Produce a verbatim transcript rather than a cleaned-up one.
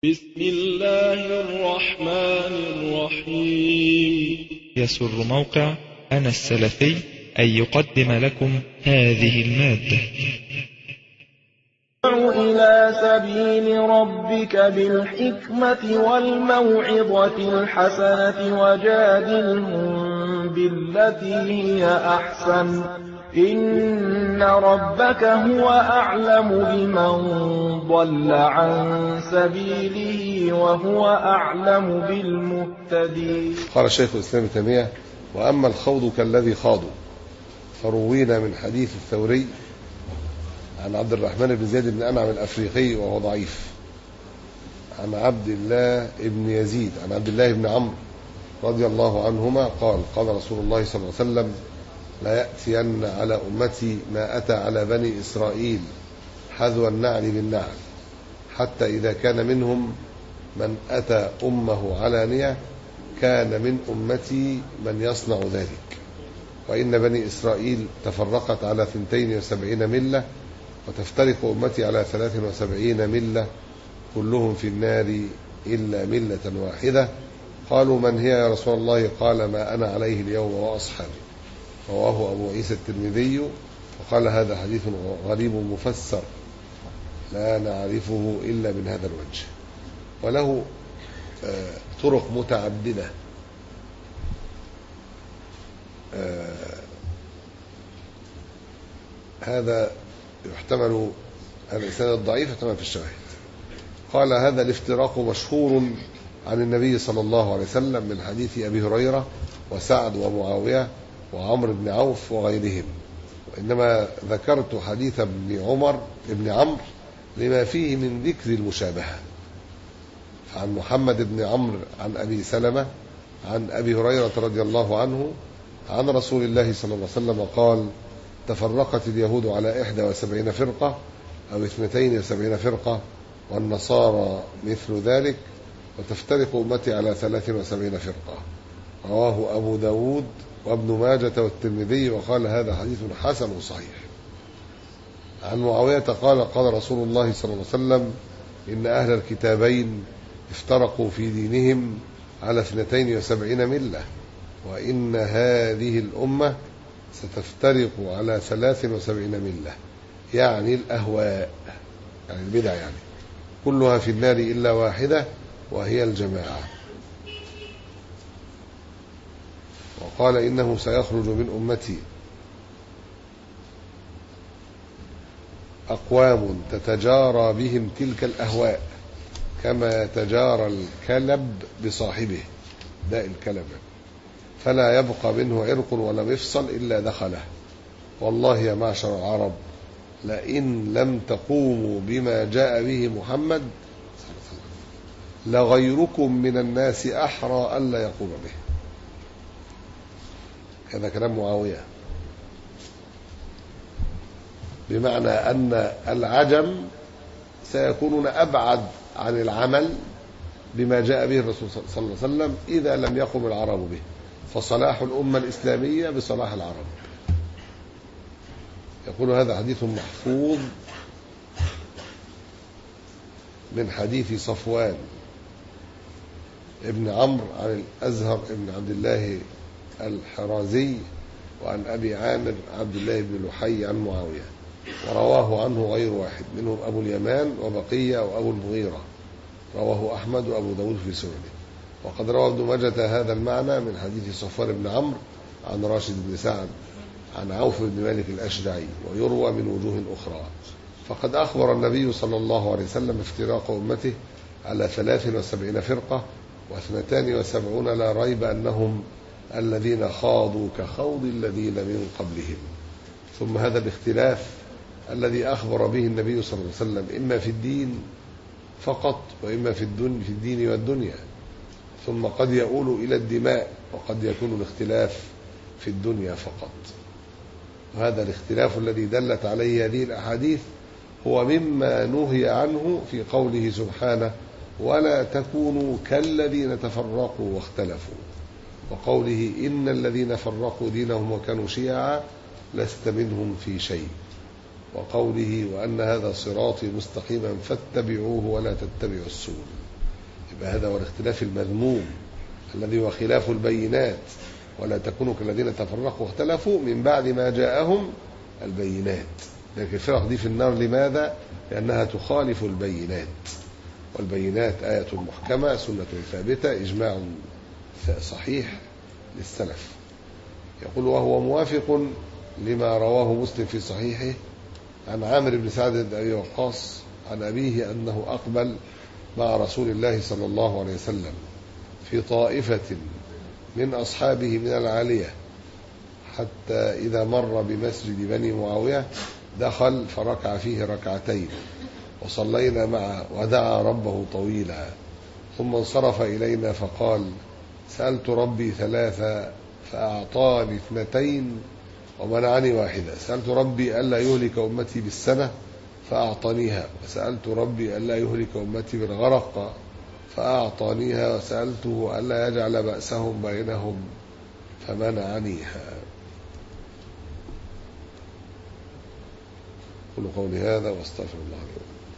بسم الله الرحمن الرحيم. يسر موقع أنا السلفي أن يقدم لكم هذه المادة. إلى سبيل ربك بالحكمة والموعظة الحسنة وجادلهم بالتي هي أحسن إن ربك هو أعلم بمن ضل عن سبيله وهو أعلم بالمهتدين. قال الشيخ الإسلام ابن تيمية: وأما الخوض كالذي خاضوا فروينا من حديث الثوري عن عبد الرحمن بن زيد بن أنعم الأفريقي وهو ضعيف، عن عبد الله بن يزيد عن عبد الله بن عمرو رضي الله عنهما قال: قال رسول الله صلى الله عليه وسلم: لا يأتين على أمتي ما أتى على بني إسرائيل حذو النعل بالنعل، حتى إذا كان منهم من أتى أمه علانية كان من أمتي من يصنع ذلك. وإن بني إسرائيل تفرقت على اثنتين وسبعين ملة، وتفترق أمتي على ثلاث وسبعين ملة، كلهم في النار إلا ملة واحدة. قالوا: من هي يا رسول الله؟ قال: ما أنا عليه اليوم وأصحابي. رواه أبو عيسى الترمذي وقال: هذا حديث غريب مفسر لا نعرفه إلا من هذا الوجه، وله طرق متعددة. هذا يحتمل الإسناد الضعيف يحتمل في الشواهد. قال: هذا الافتراق مشهور عن النبي صلى الله عليه وسلم من حديث أبي هريرة وسعد ومعاوية وعمر بن عوف وغيرهم، وإنما ذكرت حديث ابن عمر ابن عمرو لما فيه من ذكر المشابهة. عن محمد بن عمرو عن أبي سلمة عن أبي هريرة رضي الله عنه عن رسول الله صلى الله عليه وسلم قال: تفرقت اليهود على إحدى وسبعين فرقة أو اثنتين وسبعين فرقة، والنصارى مثل ذلك، وتفترق أمتي على ثلاث وسبعين فرقة. رواه أبو داود وابن ماجة والترمذي وقال: هذا حديث حسن صحيح. عن معاوية قال: قال رسول الله صلى الله عليه وسلم: إن أهل الكتابين افترقوا في دينهم على اثنتين وسبعين ملة، وإن هذه الأمة ستفترق على ثلاث وسبعين ملة، يعني الأهواء، يعني البدع، يعني كلها في النار إلا واحدة وهي الجماعة. وقال: إنه سيخرج من أمتي أقوام تتجارى بهم تلك الأهواء كما يتجارى الكلب بصاحبه، داء الكلب، فلا يبقى منه عرق ولا مفصل إلا دخله. والله يا معشر العرب، لئن لم تقوموا بما جاء به محمد لغيركم من الناس أحرى ألا يقوم به. هذا كلام معاوية، بمعنى أن العجم سيكونون أبعد عن العمل بما جاء به الرسول صلى الله عليه وسلم إذا لم يقم العرب به، فصلاح الأمة الإسلامية بصلاح العرب. يقول: هذا حديث محفوظ من حديث صفوان ابن عمرو عن الأزهر ابن عبد الله الحرازي وعن أبي عامر عبد الله بن لحي عن معاوية، ورواه عنه غير واحد، منهم أبو اليمان وبقية وأبو المغيرة. رواه أحمد وأبو داود في سننه. وقد روى ابن ماجة هذا المعنى من حديث صفوان بن عمرو عن راشد بن سعد عن عوف بن مالك الأشجعي، ويروى من وجوه أخرى. فقد أخبر النبي صلى الله عليه وسلم افتراق أمته على ثلاث وسبعين فرقة واثنتان وسبعون، لا ريب أنهم الذين خاضوا كخوض الذين من قبلهم. ثم هذا الاختلاف الذي أخبر به النبي صلى الله عليه وسلم إما في الدين فقط وإما في الدنيا في الدين والدنيا، ثم قد يؤول إلى الدماء، وقد يكون الاختلاف في الدنيا فقط. وهذا الاختلاف الذي دلت عليه هذه الأحاديث هو مما نهي عنه في قوله سبحانه: ولا تكونوا كالذين تفرقوا واختلفوا، وقوله: إن الذين فرقوا دينهم وكانوا شيعا لست منهم في شيء، وقوله: وأن هذا صراطي مستقيما فاتبعوه ولا تتبعوا السبل. يبقى هذا هو الاختلاف المذموم الذي هو خلاف البينات، ولا تكونوا كالذين تفرقوا واختلفوا من بعد ما جاءهم البينات. لكن الفرق دي في النار لماذا؟ لأنها تخالف البينات، والبينات آية محكمة سنة ثابتة إجماع صحيح للسلف. يقول وهو موافق لما رواه مسلم في صحيحه عن عامر بن سعد بن أبي وقاص عن أبيه أنه أقبل مع رسول الله صلى الله عليه وسلم في طائفة من أصحابه من العالية، حتى إذا مر بمسجد بني معاوية دخل فركع فيه ركعتين وصلينا معه ودعا ربه طويلا، ثم انصرف إلينا فقال سألت ربي ثلاثة فأعطاني اثنتين ومنعني واحدة، سألت ربي ألا يهلك أمتي بالسنة فأعطانيها، وسألت ربي ألا يهلك أمتي بالغرق فأعطانيها، وسألته ألا يجعل بأسهم بينهم فمنعنيها. قل قولي هذا واستغفر الله لي ولكم.